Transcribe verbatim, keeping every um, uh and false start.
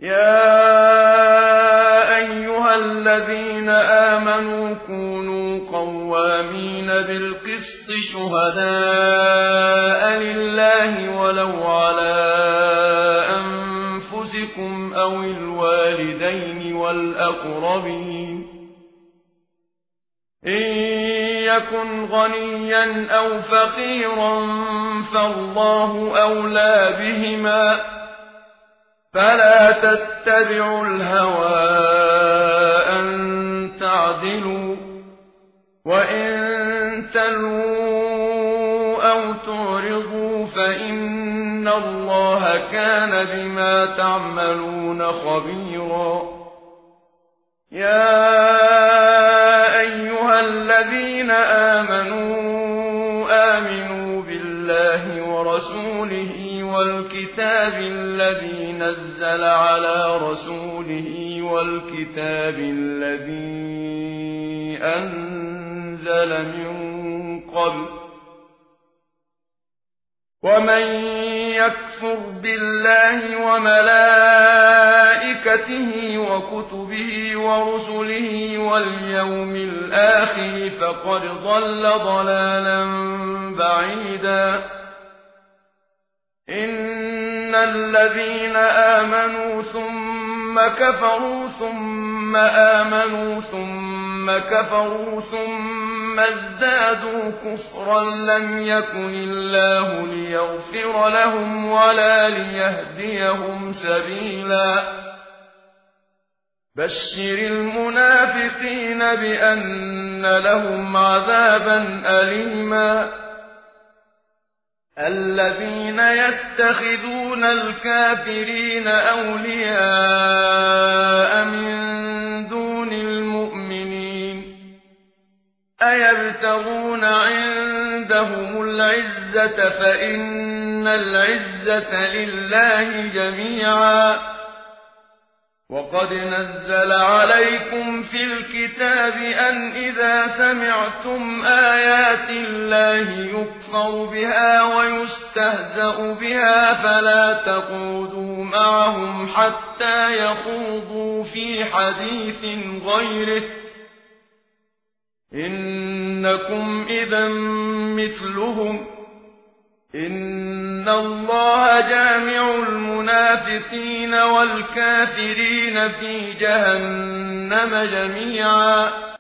يا أيها الذين آمنوا كونوا قوامين بالقسط شهداء لله ولو على أنفسكم أو الوالدين والأقربين إن يكن غنيا أو فقيرا فالله أولى بهما فلا تتبعوا الهوى أن تعدلوا وإن تلووا أو تعرضوا فإن الله كان بما تعملون خبيرا يا أيها الذين آمنوا آمنوا بالله ورسوله والكتاب الذي نزل على رسوله والكتاب الذي أنزل من قبل ومن يكفر بالله وملائكته وكتبه ورسله واليوم الآخر فقد ضل ضلالا بعيدا إن الذين آمنوا ثم كفروا ثم آمنوا ثم كفروا ثم ازدادوا كفرا لم يكن الله ليغفر لهم ولا ليهديهم سبيلا بشر المنافقين بأن لهم عذابا أليما الذين يتخذون الكافرين أولياء من دون المؤمنين أيبتغون عندهم العزة فإن العزة لله جميعا وقد نزل عليكم في الكتاب أن إذا سمعتم آيات الله يكفر بها ويستهزأ بها فلا تقعدوا معهم حتى يخوضوا في حديث غيره إنكم إذا مثلهم إن الله جامع المنافقين والكافرين في جهنم جميعا